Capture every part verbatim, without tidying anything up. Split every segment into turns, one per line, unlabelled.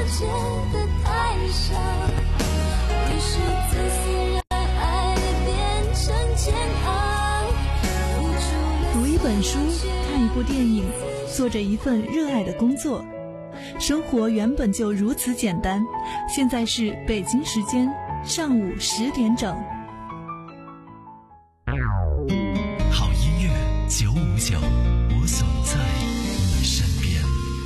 间的太少，于是自私让爱变成煎熬。
读一本书，看一部电影，做着一份热爱的工作，生活原本就如此简单。现在是北京时间上午十点整。
好音乐九五九，我总在你身边。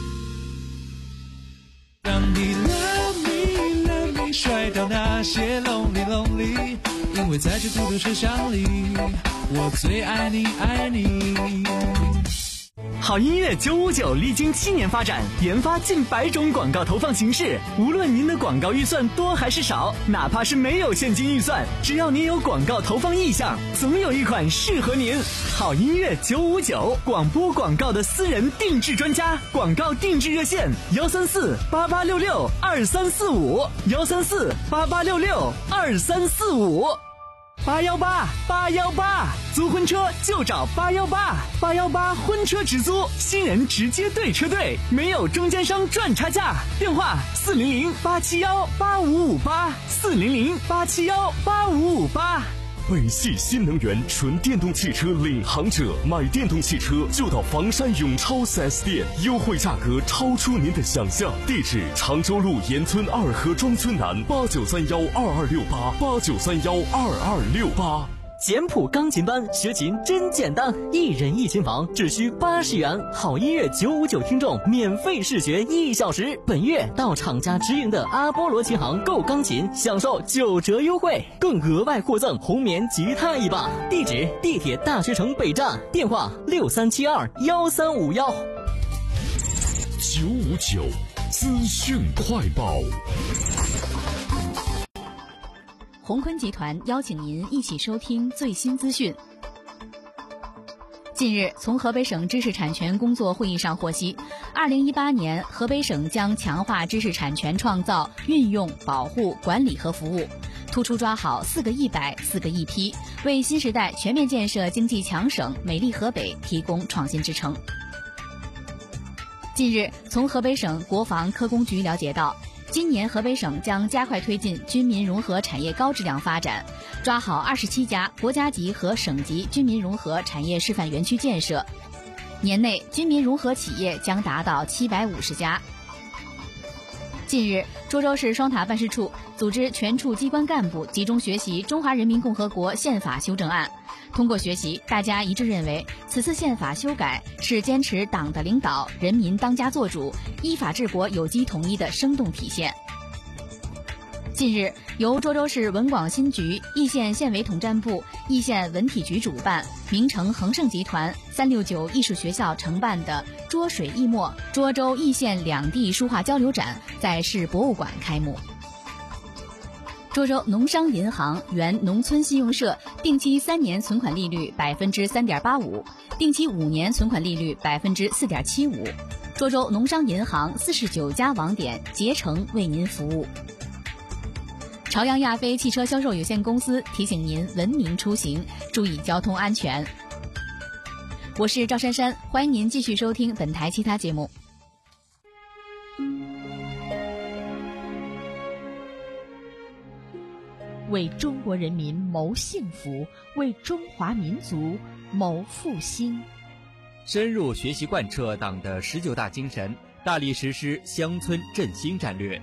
让你 love me love me 甩掉那些 lonely lonely， 因为在这孤独车厢里，我最爱你爱你。
好音乐九五九历经七年发展，研发近百种广告投放形式。无论您的广告预算多还是少，哪怕是没有现金预算，只要您有广告投放意向，总有一款适合您。好音乐九五九，广播广告的私人定制专家，广告定制热线幺三四八八六六二三四五幺三四八八六六二三四五。八幺八八幺八，租婚车就找八幺八，八幺八婚车直租，新人直接对车队，没有中间商赚差价。电话四零零八七幺八五五八，四零零八七幺八五五八。
北汽新能源纯电动汽车领航者，买电动汽车就到房山永超 四 S 店，优惠价格超出您的想象。地址：常州路沿村二河庄村南，八九三幺二二六八八九三幺二二六八。
简谱钢琴班学琴真简单，一人一琴房只需八十元。好音乐九五九听众免费试学一小时。本月到厂家直营的阿波罗琴行购钢琴，享受九折优惠，更额外获赠红棉吉他一把。地址：地铁大学城北站，电话六三七二幺三五幺。
九五九资讯快报。
鸿坤集团邀请您一起收听最新资讯。近日，从河北省知识产权工作会议上获悉，二零一八年河北省将强化知识产权创造、运用、保护、管理和服务，突出抓好四个一百、四个一批，为新时代全面建设经济强省美丽河北提供创新支撑。近日，从河北省国防科工局了解到，今年河北省将加快推进军民融合产业高质量发展，抓好二十七家国家级和省级军民融合产业示范园区建设，年内军民融合企业将达到七百五十家。近日，涿州市双塔办事处组织全处机关干部集中学习《中华人民共和国宪法修正案》。通过学习，大家一致认为，此次宪法修改是坚持党的领导、人民当家作主、依法治国有机统一的生动体现。近日，由涿州市文广新局、易县县委统战部、易县文体局主办，名城恒盛集团、三六九艺术学校承办的“涿水易墨”涿州易县两地书画交流展在市博物馆开幕。涿州农商银行原农村信用社定期三年存款利率百分之三点八五，定期五年存款利率百分之四点七五。涿州农商银行四十九家网点竭诚为您服务。朝阳亚飞汽车销售有限公司提醒您文明出行，注意交通安全。我是赵珊珊，欢迎您继续收听本台其他节目。
为中国人民谋幸福，为中华民族谋复兴。
深入学习贯彻党的十九大精神，大力实施乡村振兴战略。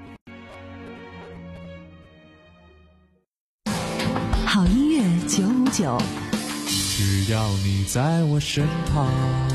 好音乐九五九，
只要你在我身旁。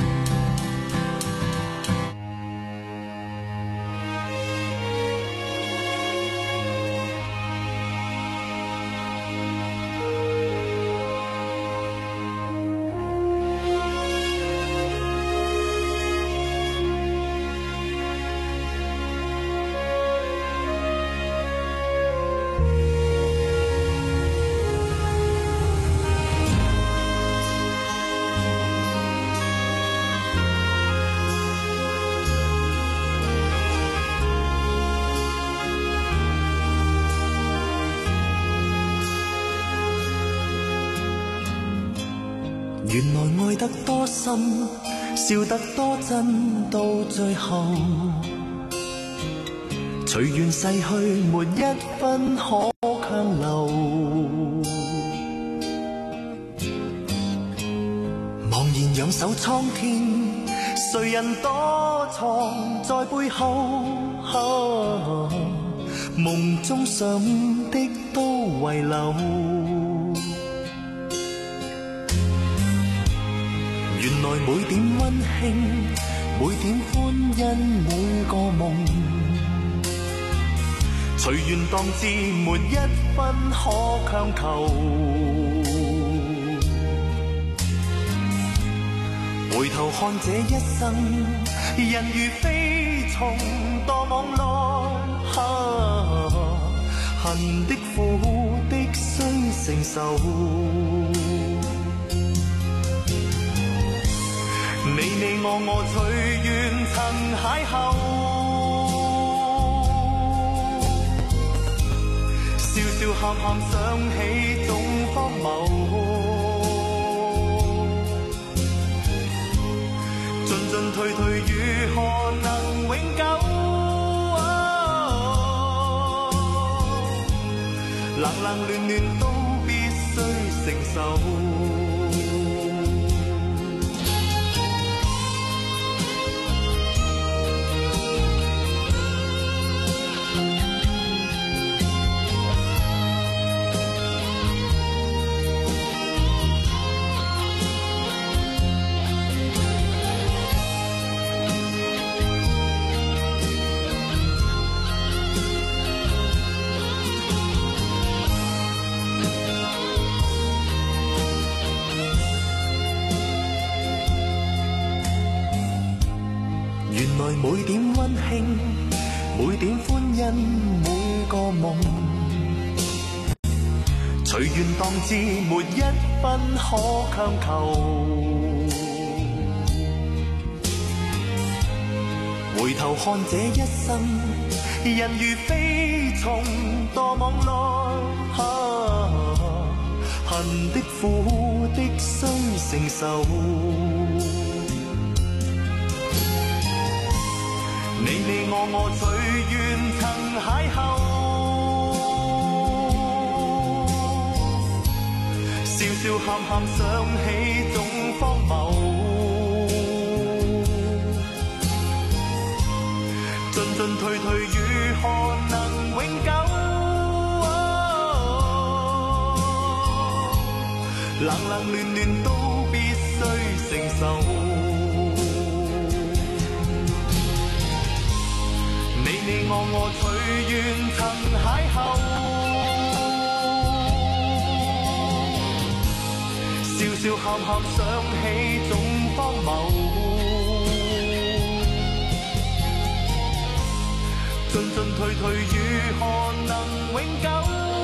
原來愛得多深，笑得多真，到最後隨緣逝去，沒一分可強留。茫然仰首蒼天，誰人躲藏在背後？啊，夢中想的都遺留。原來每點溫馨，每點歡欣，每個夢，隨緣當至，沒一分可強求。回頭看這一生，人如飛蟲墮網內，啊，恨的苦的須承受。你你我我隨緣曾邂逅，笑笑喊喊想起總荒謬，進進退退如何能永久？冷冷暖暖都必須承受。每點溫馨，每點歡欣，每個夢，隨緣當至，沒一分可強求。回頭看這一生，人如飛蟲墮網內，啊，恨的苦的須承受。你你我我隨緣曾邂逅，笑笑喊喊想起總荒謬，進進退退如何能永久？冷冷暖暖都必須承受。你我我隨緣曾邂逅，笑笑喊喊想起總荒謬，進進退退如何能永久？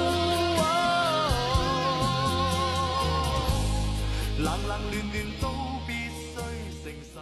冷冷暖暖都必須承受。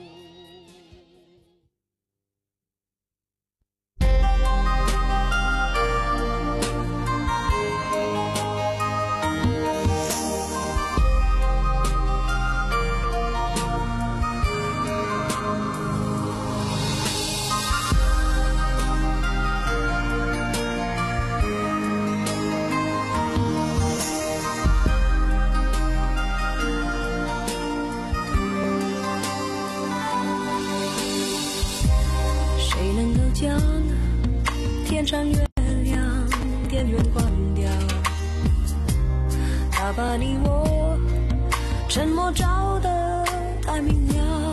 天上月亮电源关掉，它把你我沉默照得太明了。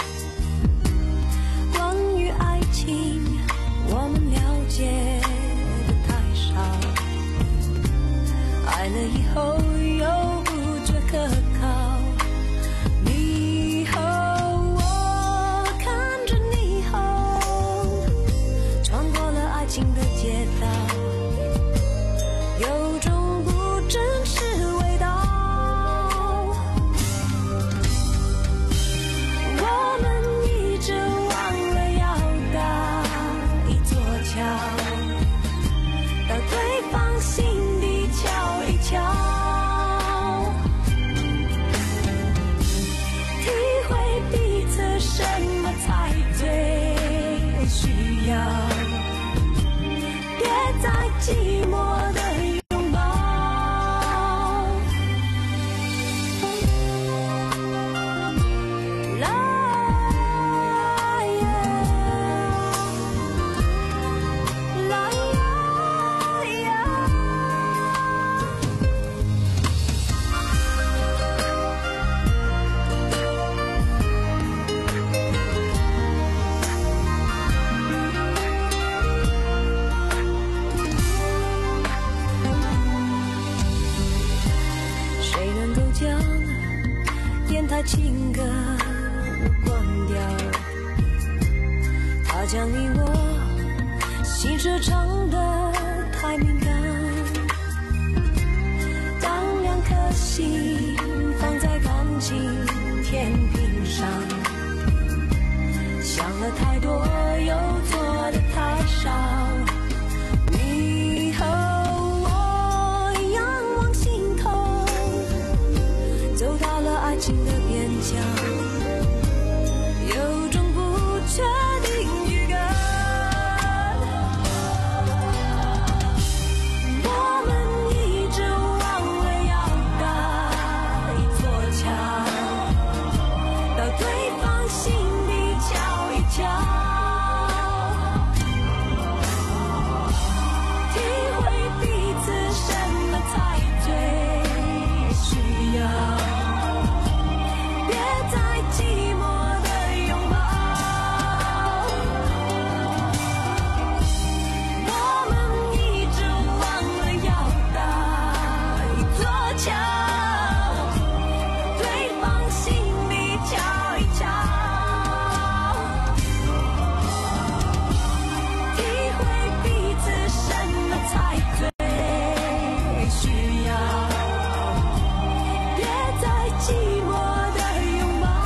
关于爱情，我们了解的太少，爱了以后又不觉可靠。你和我看着霓虹，穿过了爱情的街道，有种不真实味道。我们一直忘了要搭一座桥，到对方心底瞧一瞧，体会彼此什么才最需要。 在寂寞的拥抱。情歌关掉，他将你我心事唱得太敏感。当两颗心放在感情天平上，想了太多又做得太少。你和我仰望星空，走到了爱情的边疆，有种不确定预感。我们一直忘了要搭一座墙，到对方心里瞧一瞧，体会彼此什么才最需要。寂寞的拥抱，我们一直忘了要搭一座桥，对方心里瞧一瞧，体会彼此什么才最需要，别再寂寞的拥抱。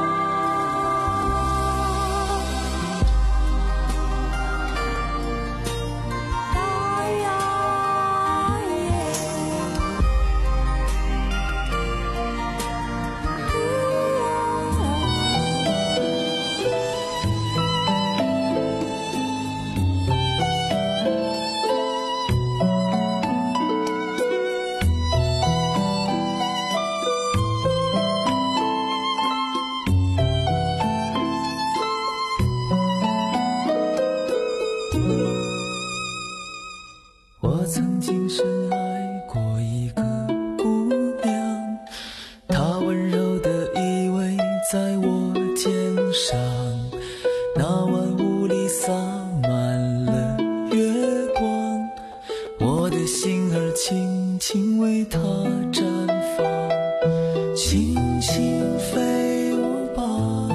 我曾经深爱过一个姑娘，她温柔地依偎在我肩上，那晚雾里洒满了月光，我的心儿轻轻为她绽放，轻轻飞舞吧，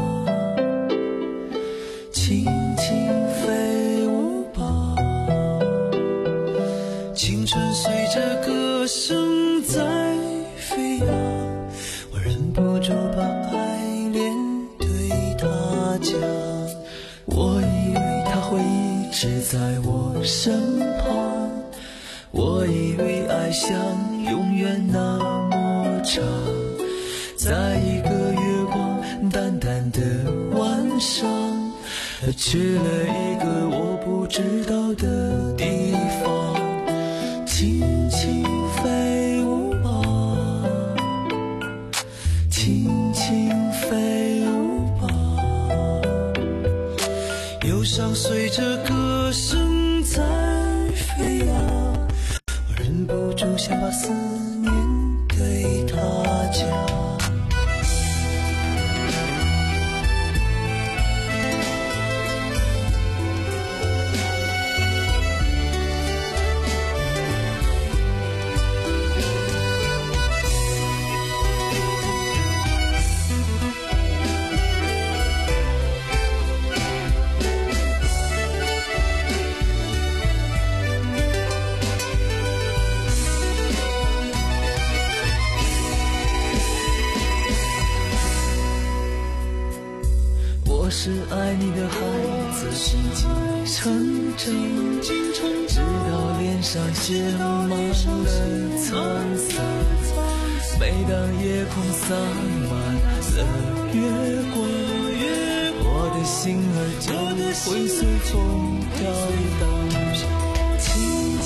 轻轻飞舞吧，青春随着歌声在飞扬，我忍不住把爱恋对他讲，我以为他会一直在我身旁，我以为爱像永远那么长，在一个月光淡淡的晚上，去了一个我不知道的地方，轻轻飞舞吧，轻轻飞舞吧，忧伤随着歌声在飞扬，我忍不住想把思念对他讲。我是爱你的孩子，心境成长，直到脸上写满了沧桑。每当夜空洒满了月光，我的心儿就会随风飘荡。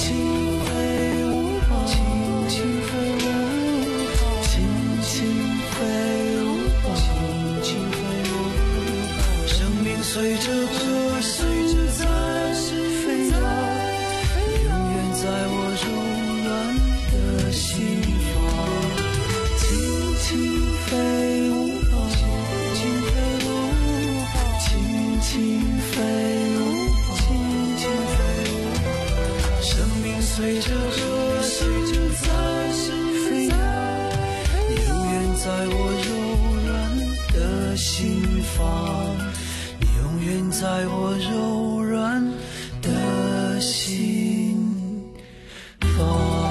随着和声在飞扬，你永远在我柔软的心房，你永远在我柔软的心房。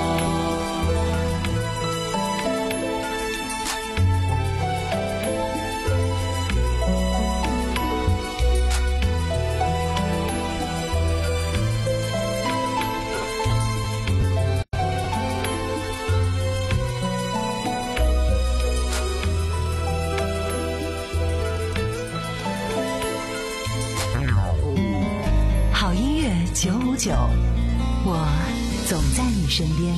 九五九，我总在你身边。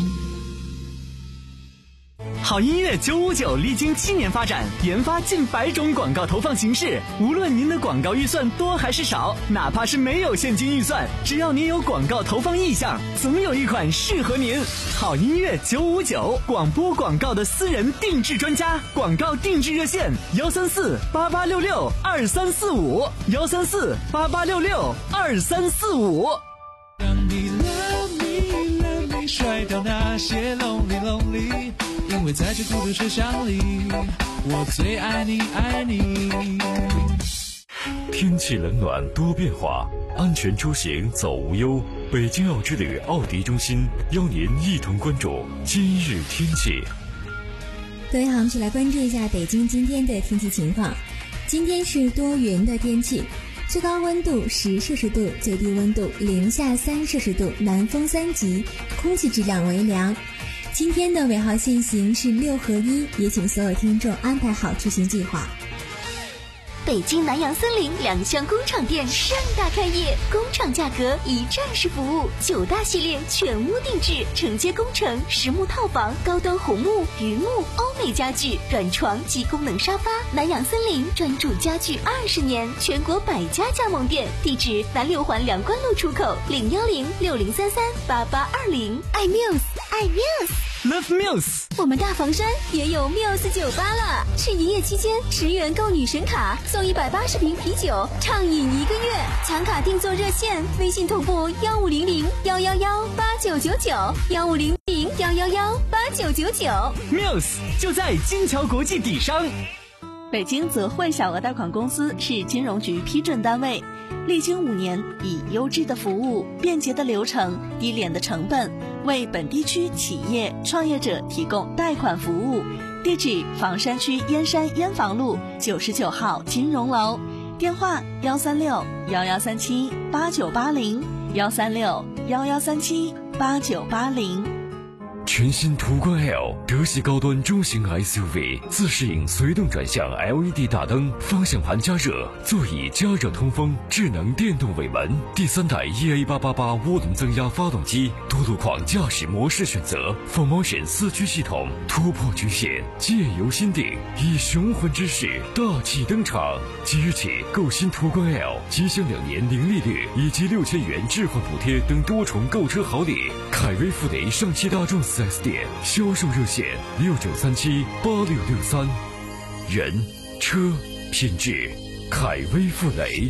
好音乐九五九历经七年发展，研发近百种广告投放形式。无论您的广告预算多还是少，哪怕是没有现金预算，只要您有广告投放意向，总有一款适合您。好音乐九五九，广播广告的私人定制专家，广告定制热线：幺三四八八六六二三四五，幺三四八八六六二三四五。
让你 love me love me 甩掉那些 lonely lonely， 因为在这孤独车厢里，我最爱你爱你。
天气冷暖多变化，安全出行走无忧。北京奥之旅奥迪中心邀您一同关注今日天气。
各位好，我们一起来关注一下北京今天的天气情况。今天是多云的天气，最高温度十摄氏度，最低温度零下三摄氏度，南风三级，空气质量为良。今天的尾号限行是六合一，也请所有听众安排好出行计划。
北京南洋森林两厢工厂店盛大开业，工厂价格一站式服务，九大系列全屋定制，承接工程、实木套房、高端红木、榆木、欧美家具、软床及功能沙发。南洋森林专注家具二十年，全国百家加盟店，地址南六环梁关路出口，零幺零六零三三八八二零。爱 Muse， 爱 Muse。Love
Muse，
我们大房山也有 Muse 酒吧了。是营业期间，十元购女神卡，送一百八十瓶啤酒，畅饮一个月。抢卡订座热线：微信同步幺五零零幺幺幺八九九九，幺五零零幺幺幺八九九九。
Muse 就在金桥国际底商。
北京泽汇小额贷款公司是金融局批准单位，历经五年，以优质的服务、便捷的流程、低廉的成本，为本地区企业创业者提供贷款服务。地址：房山区燕山燕房路九十九号金融楼，电话：幺三六幺幺三七八九八零，幺三六幺幺三七八九八零。
全新途观 L 德系高端中型 S U V， 自适应随动转向 L E D 大灯，方向盘加热，座椅加热通风，智能电动尾门，第三代 E A 八八八涡轮增压发动机，多路况驾驶模式选择 ，four motion 四驱系统，突破局限，借由心定，以雄浑之势大气登场。即日起购新途观 L， 即享两年零利率以及六千元置换补贴等多重购车好礼。凯威富雷上汽大众四 S 店销售热线六九三七八六六三，人车品质，凯威富雷。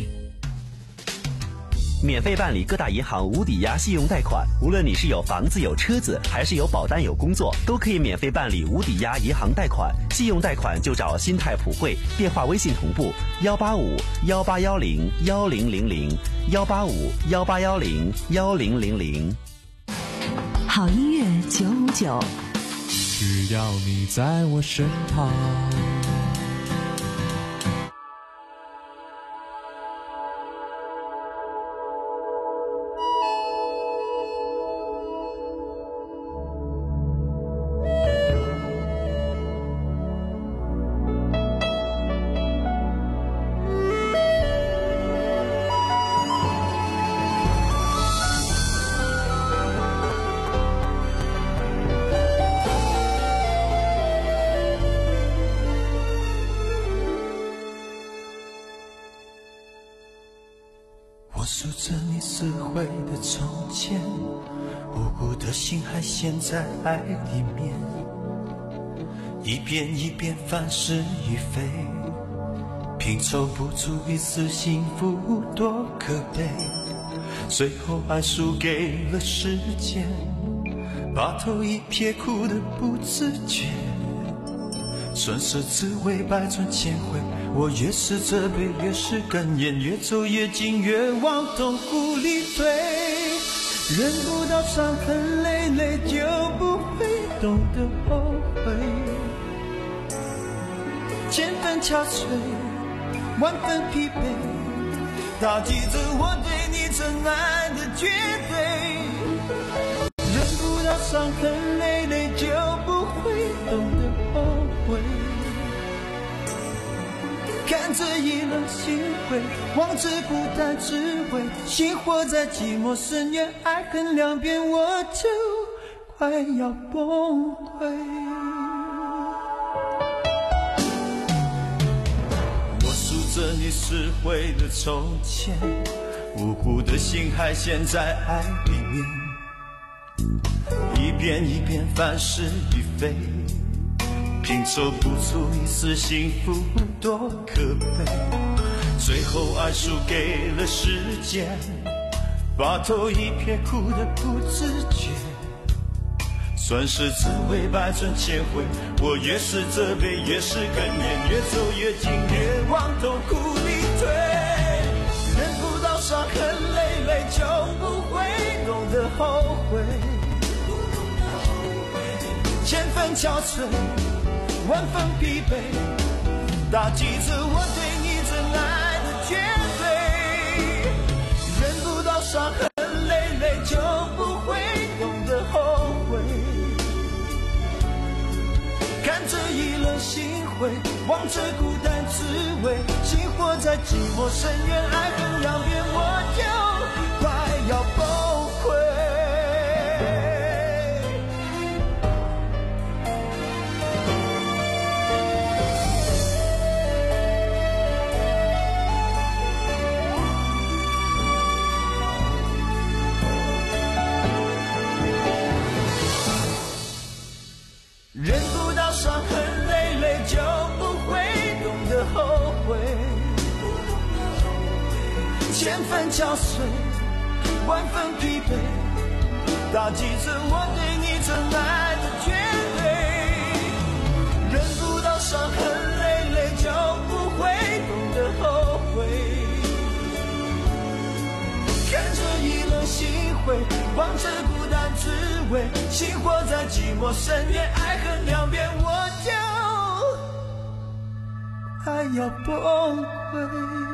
免费办理各大银行无抵押信用贷款，无论你是有房子有车子，还是有保单有工作，都可以免费办理无抵押银行贷款。信用贷款就找新泰普惠，电话微信同步幺八五幺八幺零幺零零零幺八五幺八幺零幺零零零。
好音乐九五九，
只要你在我身旁。
数着你撕毁的从前，无辜的心还陷在爱里面，一遍一遍翻是与非，拼凑不出一丝幸福多可悲。 最后爱输给了时间，把头一撇哭得不自觉，顺势滋味百转千回，我越是责备越是哽咽，越走越近越往痛苦里退，忍不到伤痕累累就不会懂得后悔，千分憔悴万分疲惫，打击着我对你真爱的绝对，忍不到伤痕累累就不会懂得后悔，看着意冷心灰，望着孤单滋味，心活在寂寞深渊，爱恨两边我就快要崩溃，我数着你撕毁的从前，无辜的心还陷在爱里面，一遍一遍凡事已非，拼凑不出一丝幸福多可悲，最后爱输给了时间，把头一撇哭得不自觉，算是滋味百转千回，我越是责备越是哽咽，越走越近越往痛苦里退，忍不到伤痕累累就不会懂得后悔，千分憔悴万分疲惫，打击着我对你真爱的绝对，忍不到伤痕累累就不会懂得后悔，看着意冷心灰，望着孤单滋味，心活在寂寞深渊，爱恨两边我就快要崩溃，忍不到伤痕累累就不会懂得后悔，千分憔悴万分疲惫，打击着我对你真爱的绝对，忍不到伤痕累累就不会懂得后悔，看着意冷心灰，望着孤单滋味，心活在寂寞深渊，爱恨两边我就快要崩溃。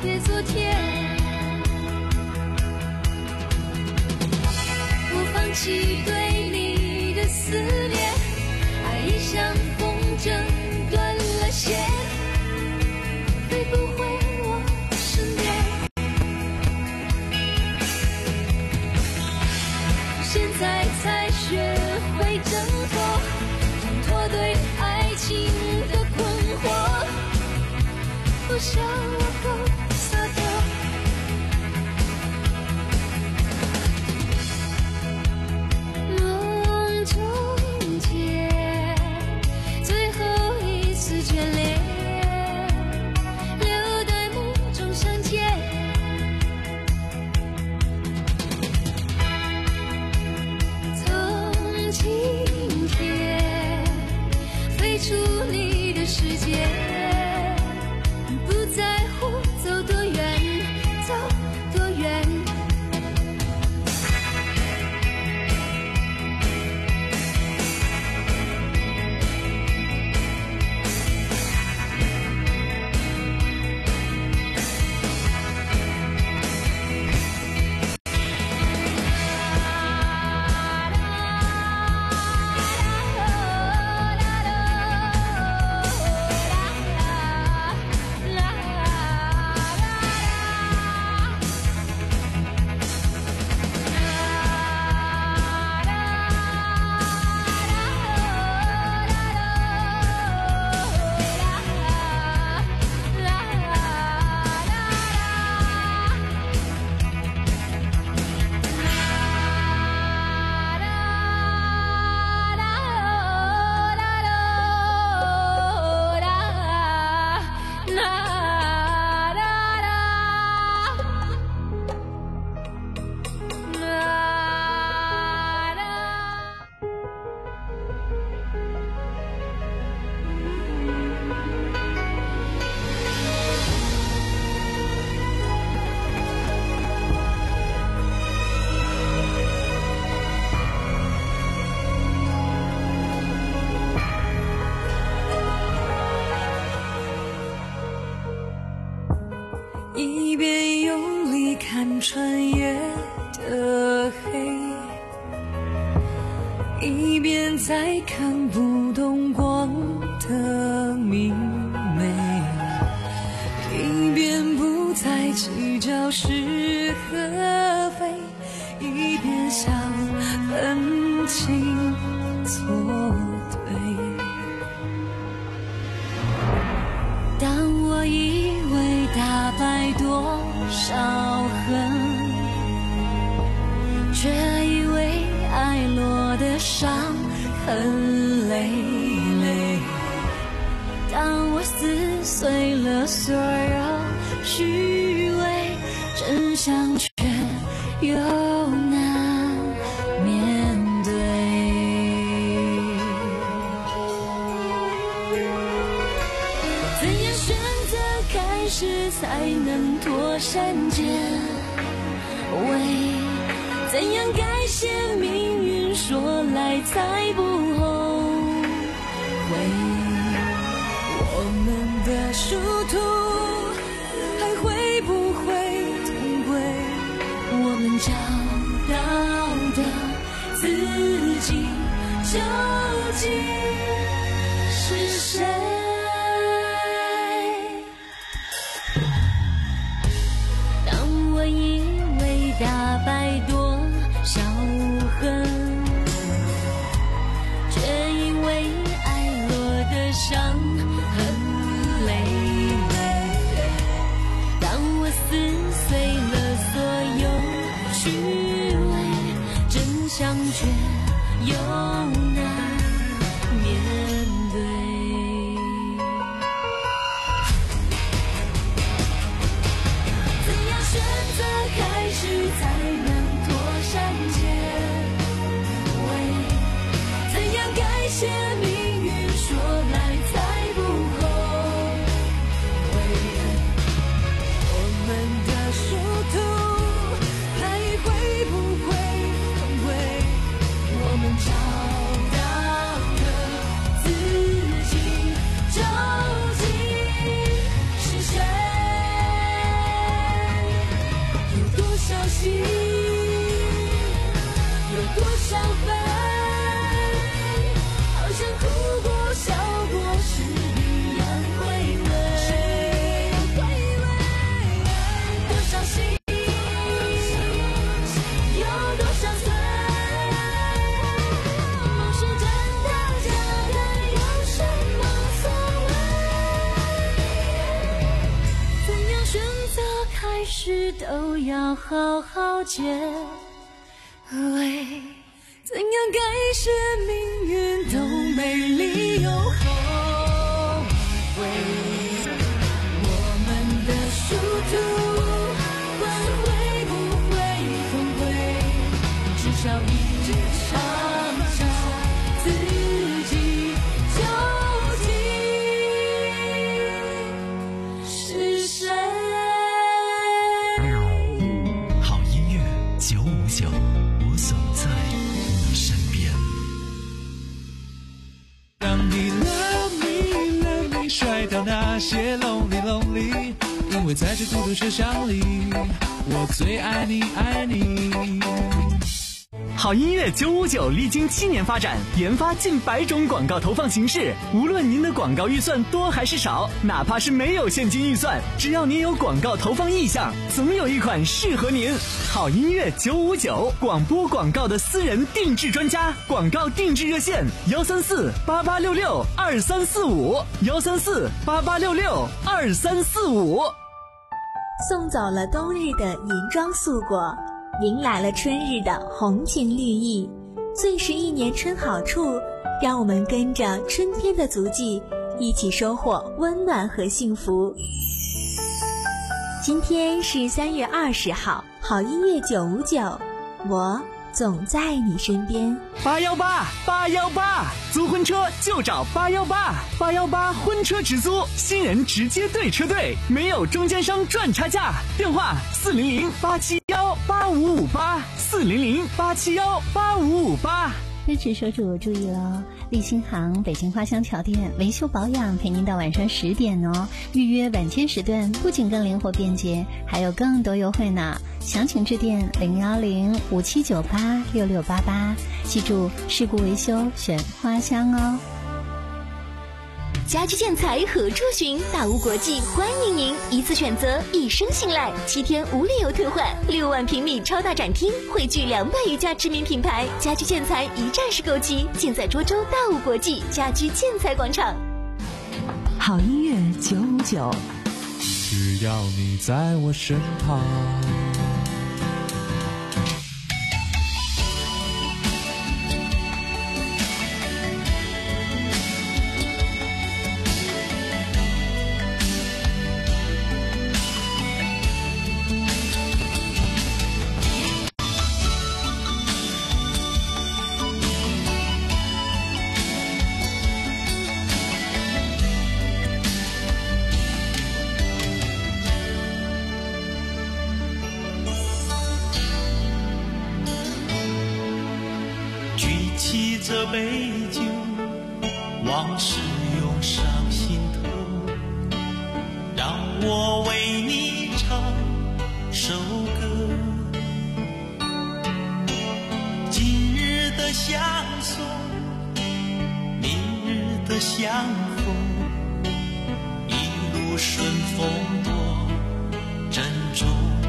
别昨天。我放弃对你的思念，爱已像风筝断了线，飞不回我身边。现在才学会挣脱，挣脱对爱情的困惑，不想我够洒脱。梦中见最后一次眷恋，留待梦中相见。从今天飞出你的世界，不在乎走多远，走多远。一边用力看穿越的黑，一边再看不懂光的明媚，一边不再计较是和非，一边想分清错对。当我以为打败多少恨，却以为爱落的伤很累累。当我撕碎了所有虚伪，真相却又难面对。怎样选择开始才能脱删减伪？怎样改写命运说来才不后悔？我们的殊途还会不会同归？我们找到的自己究竟是谁？当我以为打败多少恨，却因为爱落的伤很累累。当我撕碎了所有虚伪，真相却又难面对。怎样选择开始才能脱删减伪？怎样改写命运说来才不后悔？我们的殊途还会不会同归？我们找到的自己究竟是谁？ 事都要好好结尾，怎样改写命运都没理由后悔。我们的殊途，管会不会崩溃，至少一直尝尝自己究竟是谁。
好音乐九五九，我总在你身边。
当你 love me love me 甩掉那些 lonely lonely， 因为在这孤独车厢里，我最爱你爱你。
好音乐九五九历经七年发展，研发近百种广告投放形式。无论您的广告预算多还是少，哪怕是没有现金预算，只要您有广告投放意向，总有一款适合您。好音乐九五九，广播广告的私人定制专家，广告定制热线：幺三四八八六六二三四五，幺三四八八六六二三四五。
送走了冬日的银装素裹，迎来了春日的红情绿意，最是一年春好处，让我们跟着春天的足迹，一起收获温暖和幸福。今天是三月二十号，好音乐九五九，我总在你身边。
八幺八八幺八，租婚车就找八幺八，八幺八婚车直租，新人直接对车队，没有中间商赚差价。电话四零零八七幺八五五八，四零零八七幺八五五八。
支持车主注意了，立新行北京花乡桥店维修保养陪您到晚上十点哦。预约晚间时段不仅更灵活便捷，还有更多优惠呢。详情致电零幺零五七九八六六八八，记住事故维修选花乡哦。
家居建材何处寻？大屋国际欢迎您，一次选择，一生信赖，七天无理由退换，六万平米超大展厅，汇聚两百余家知名品牌，家居建材一站式购齐，尽在涿州大屋国际家居建材广场。
好音乐九五九，
只要你在我身旁。
这杯酒，往事涌上心头，让我为你唱首歌。今日的相送，明日的相逢，一路顺风多珍重。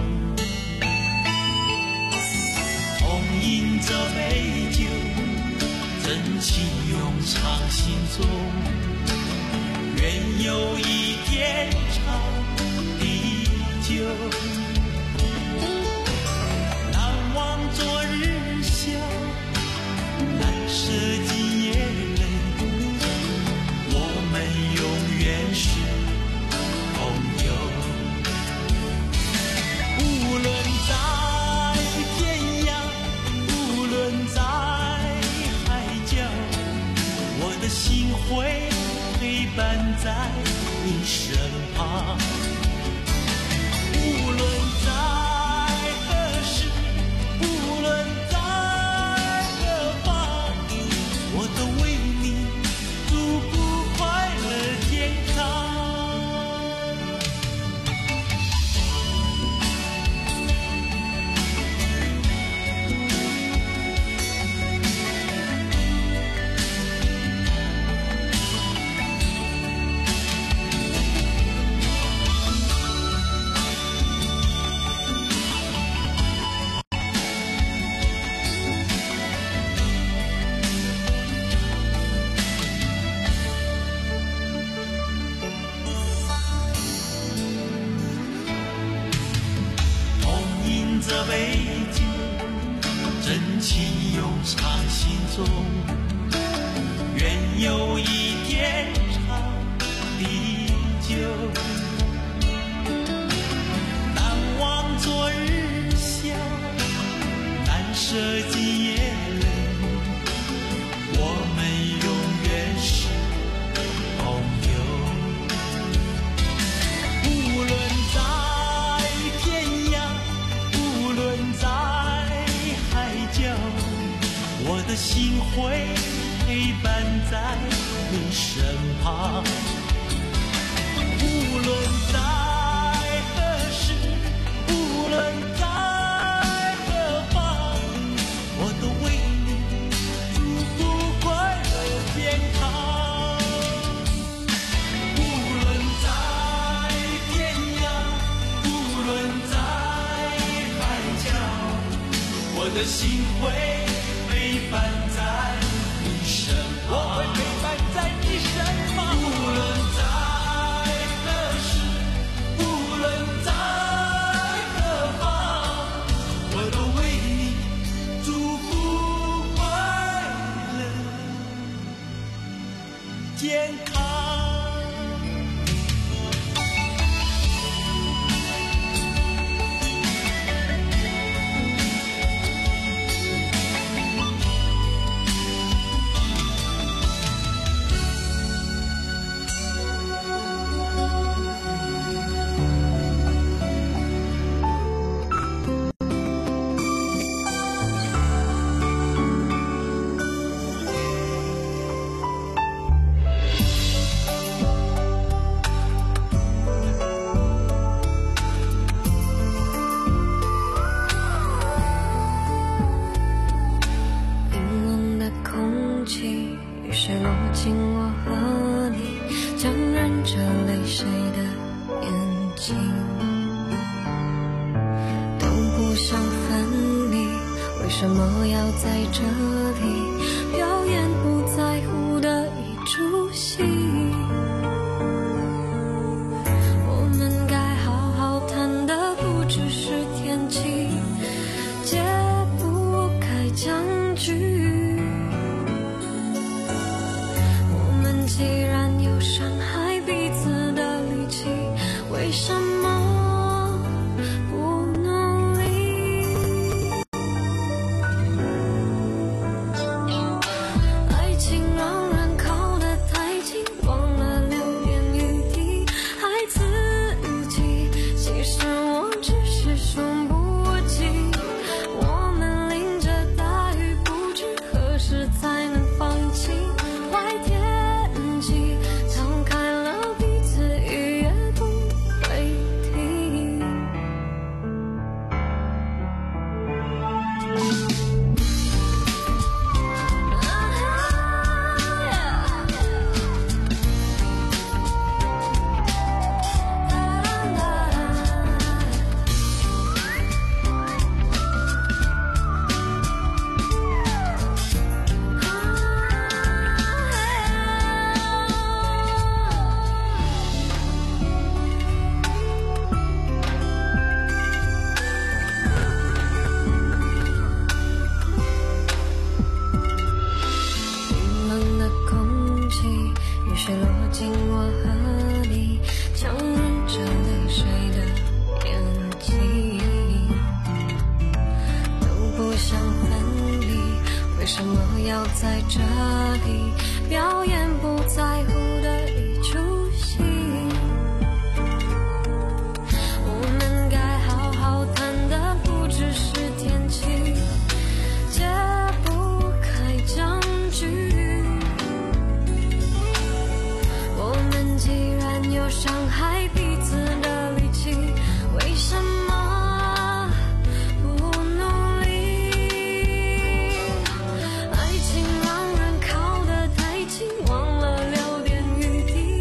同饮这杯酒，真情永藏心中，愿有一天长地久。难忘昨日笑，难舍今夜泪，我们永远是朋友。无论在天涯，无论在我的心会陪伴在你身旁，无论着背景，真情永藏心中。愿有一天长地久，难忘昨日笑，难舍今夜泪，我们永远是朋友。无论在天涯，无论在海角，我的心会陪伴在你身旁。无论在何时，无论在何方，我都为你祝福快乐健康。无论在天涯，无论在海角，我的心会陪伴在你身旁。我会陪伴在你身旁。无论在何时，无论在何方，我都为你祝福快乐健康。
爱情让人靠得太近，忘了留点余地。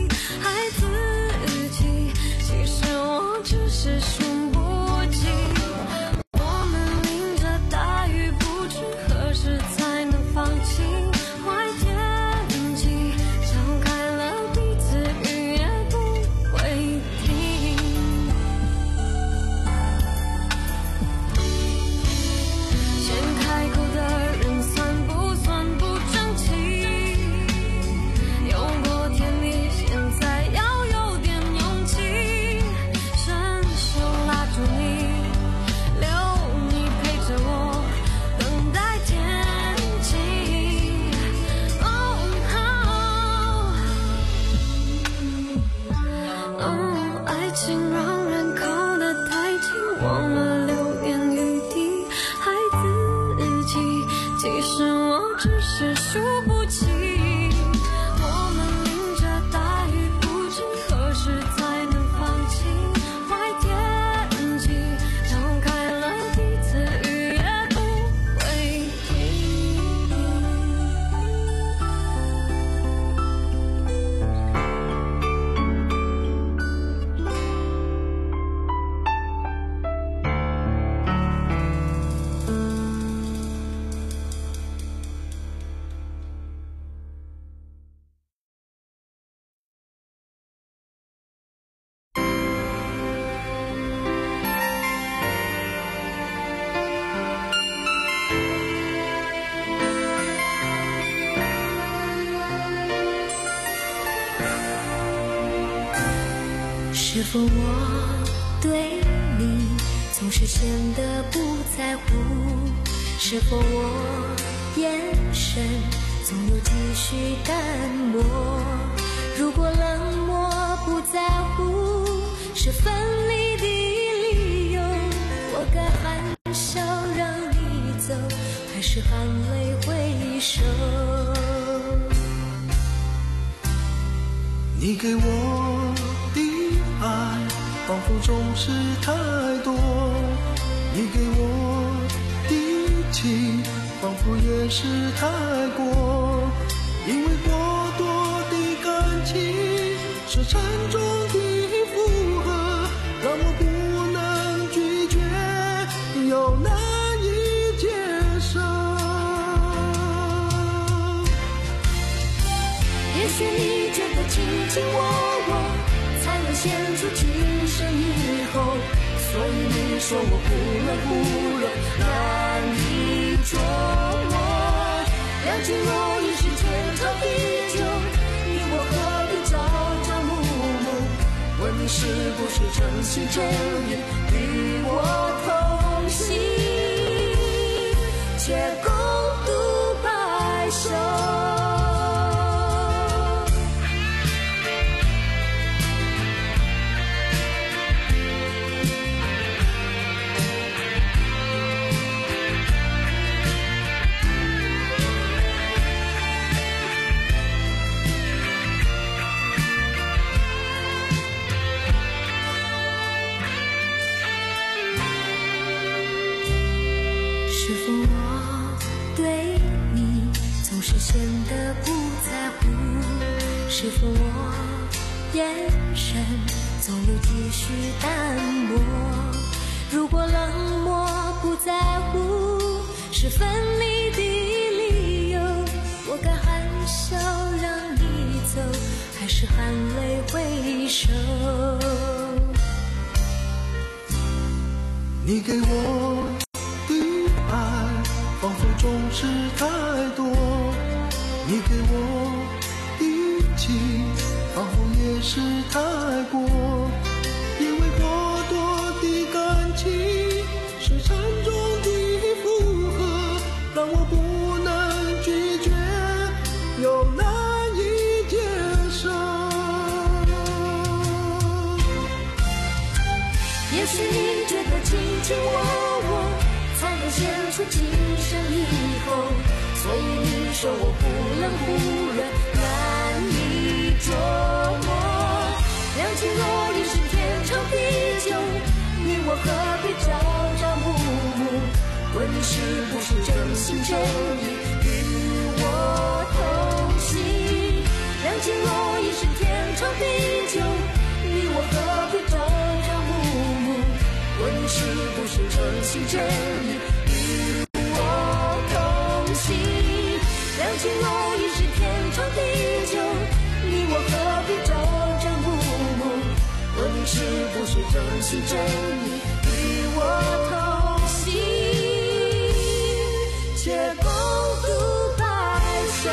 我们流言雨滴还自己，其实我只是输不起。我们淋着大雨，不知何时才能放晴。坏天气敞开了彼此，雨也不会停。
是否我对你总是显得不在乎？是否我眼神总有几许淡漠？如果冷漠不在乎是分离的理由，我该含笑让你走，还是含泪挥手？
你给我的爱仿佛总是太多，你给我的情仿佛也是太过，因为过多的感情是沉重的负荷，让我不能拒绝又难以接受。
也许你觉得卿卿我我才能显出情深以后，所以你说我不冷不热，难以捉摸。两情若已是天长地久，你我何必朝朝暮暮？问你是不是真心真意与我同行，且共度白首。是否我对你总是显得不在乎？是否我眼神总有几许淡漠？如果冷漠不在乎是分离的理由，我该含笑让你走，还是含泪挥手？
你给我仿佛总是太多，你给我的情仿佛也是太过，因为过多的感情是沉重的负荷，让我不能拒绝又难以接受。
也许你觉得卿卿我我才能显出情深以后，所以你说我不冷不热，难以捉摸。两情若已是天长地久，你我何必朝朝暮暮？问你是不是真心真意与我同行？两情若已是天长地久，你我何必朝朝暮暮？问你是不是真心真意与我同行？两情若已是天长地久，你我何必朝朝暮暮？问你是不是真心真意与我同行，且共度白首。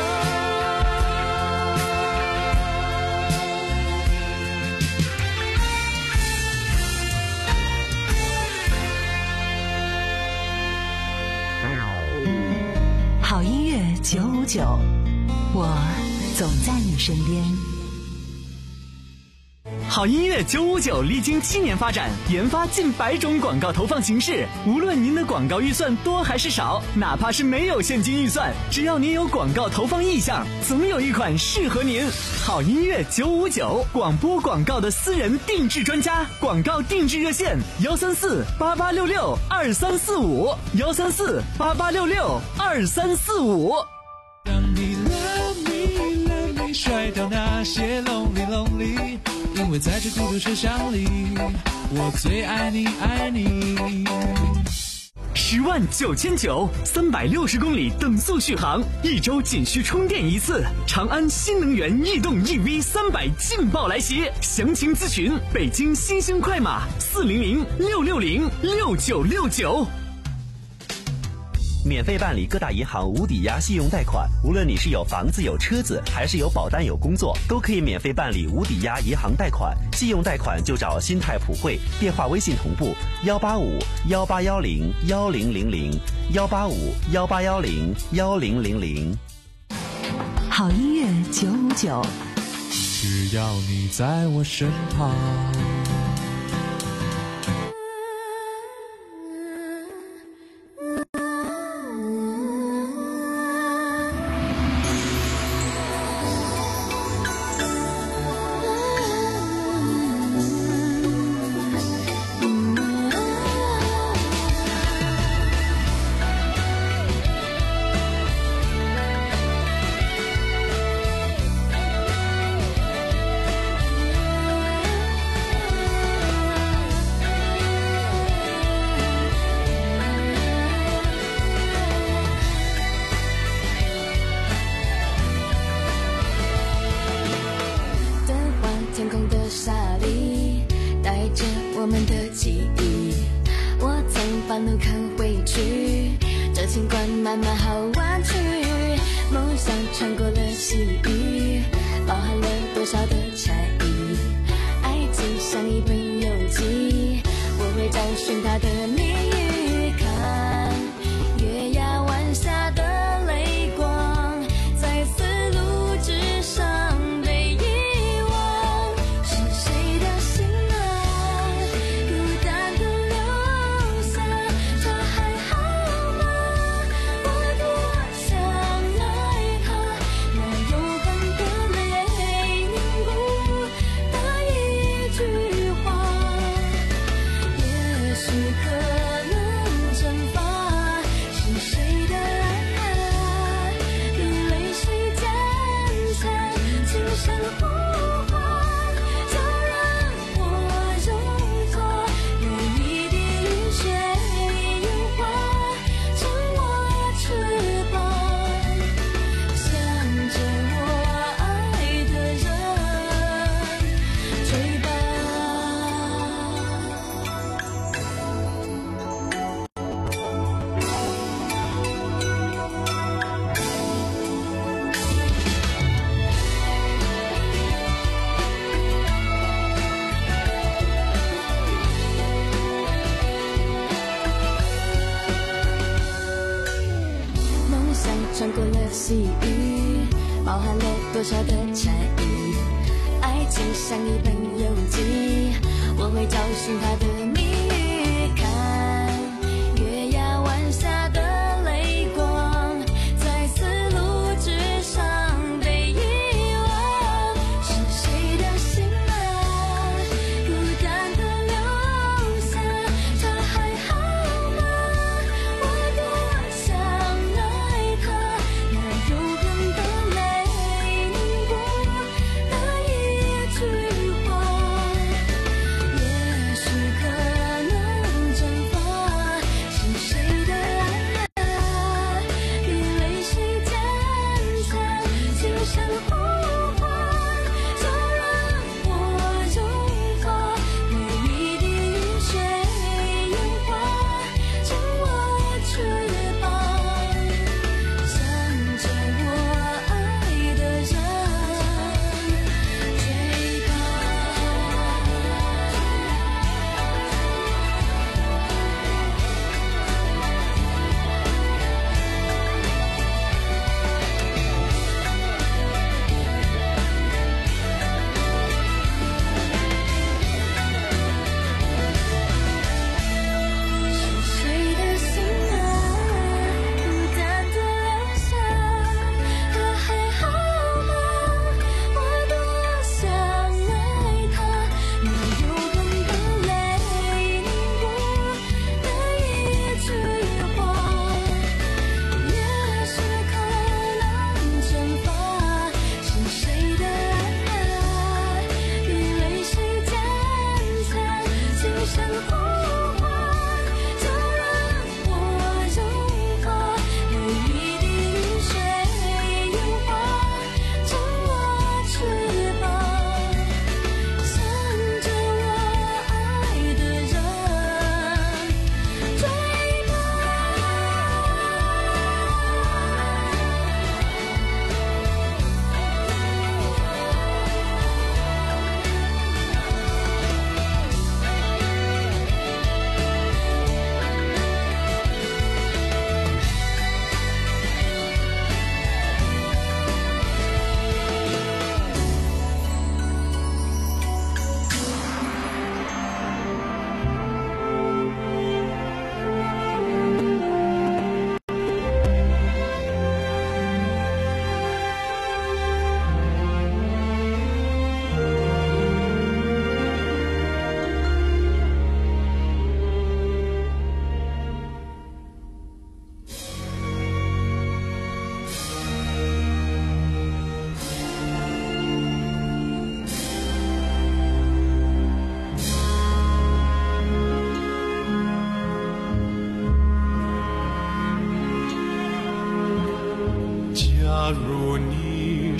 好音乐九五九，我总在你身边。
好音乐九五九历经七年发展，研发近百种广告投放形式。无论您的广告预算多还是少，哪怕是没有现金预算，只要您有广告投放意向，总有一款适合您。好音乐九五九，广播广告的私人定制专家，广告定制热线：幺三四八八六六二三四五，幺三四八八六六二三四五。
让你 love me love me 甩掉那些 lonely lonely， 因为在这孤独车厢里，我最爱你爱你。
十万九千九，三百六十公里等速续航，一周仅需充电一次。长安新能源逸动 E V 三百劲爆来袭，详情咨询北京新兴快马四零零六六零六九六九。
免费办理各大银行无抵押信用贷款，无论你是有房子有车子，还是有保单有工作，都可以免费办理无抵押银行贷款。信用贷款就找新泰普惠，电话微信同步幺八五幺八幺零幺零零零幺八五幺八幺零幺零零零。
好音乐九五九，
只要你在我身旁。
穿过了细雨，包含了多少的禅意，爱情像一本游记，我会找寻它的谜语，看月牙湾下的泪光，在丝路之上被遗忘，是谁的心啊，孤单的留下，他还好吗？我多想爱他，那永恒的泪凝固那一句话，也许可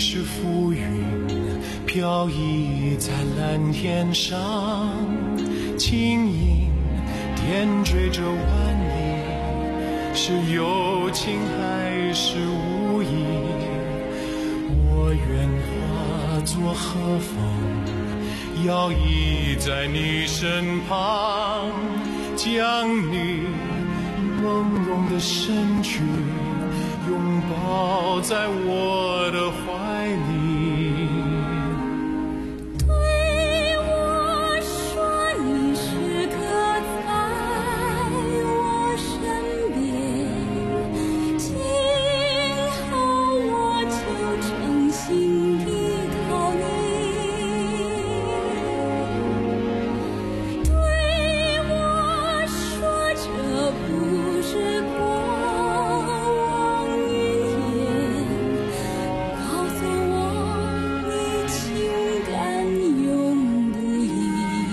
是浮云飘逸在蓝天上，轻盈点缀着万里，是有情还是无意，我愿化作和风摇曳在你身旁，将你朦胧的身躯拥抱在我的怀里。
对我说你时刻在我身边，今后我就诚心依靠你。对我说这不是过往云烟，告诉我你情感永不移。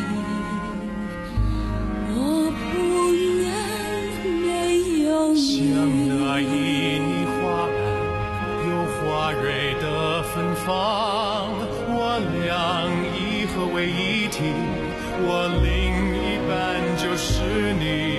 我不能没有你。
像那旖旎花瓣有花蕊的芬芳，我俩已合为一体，我另一半就是你。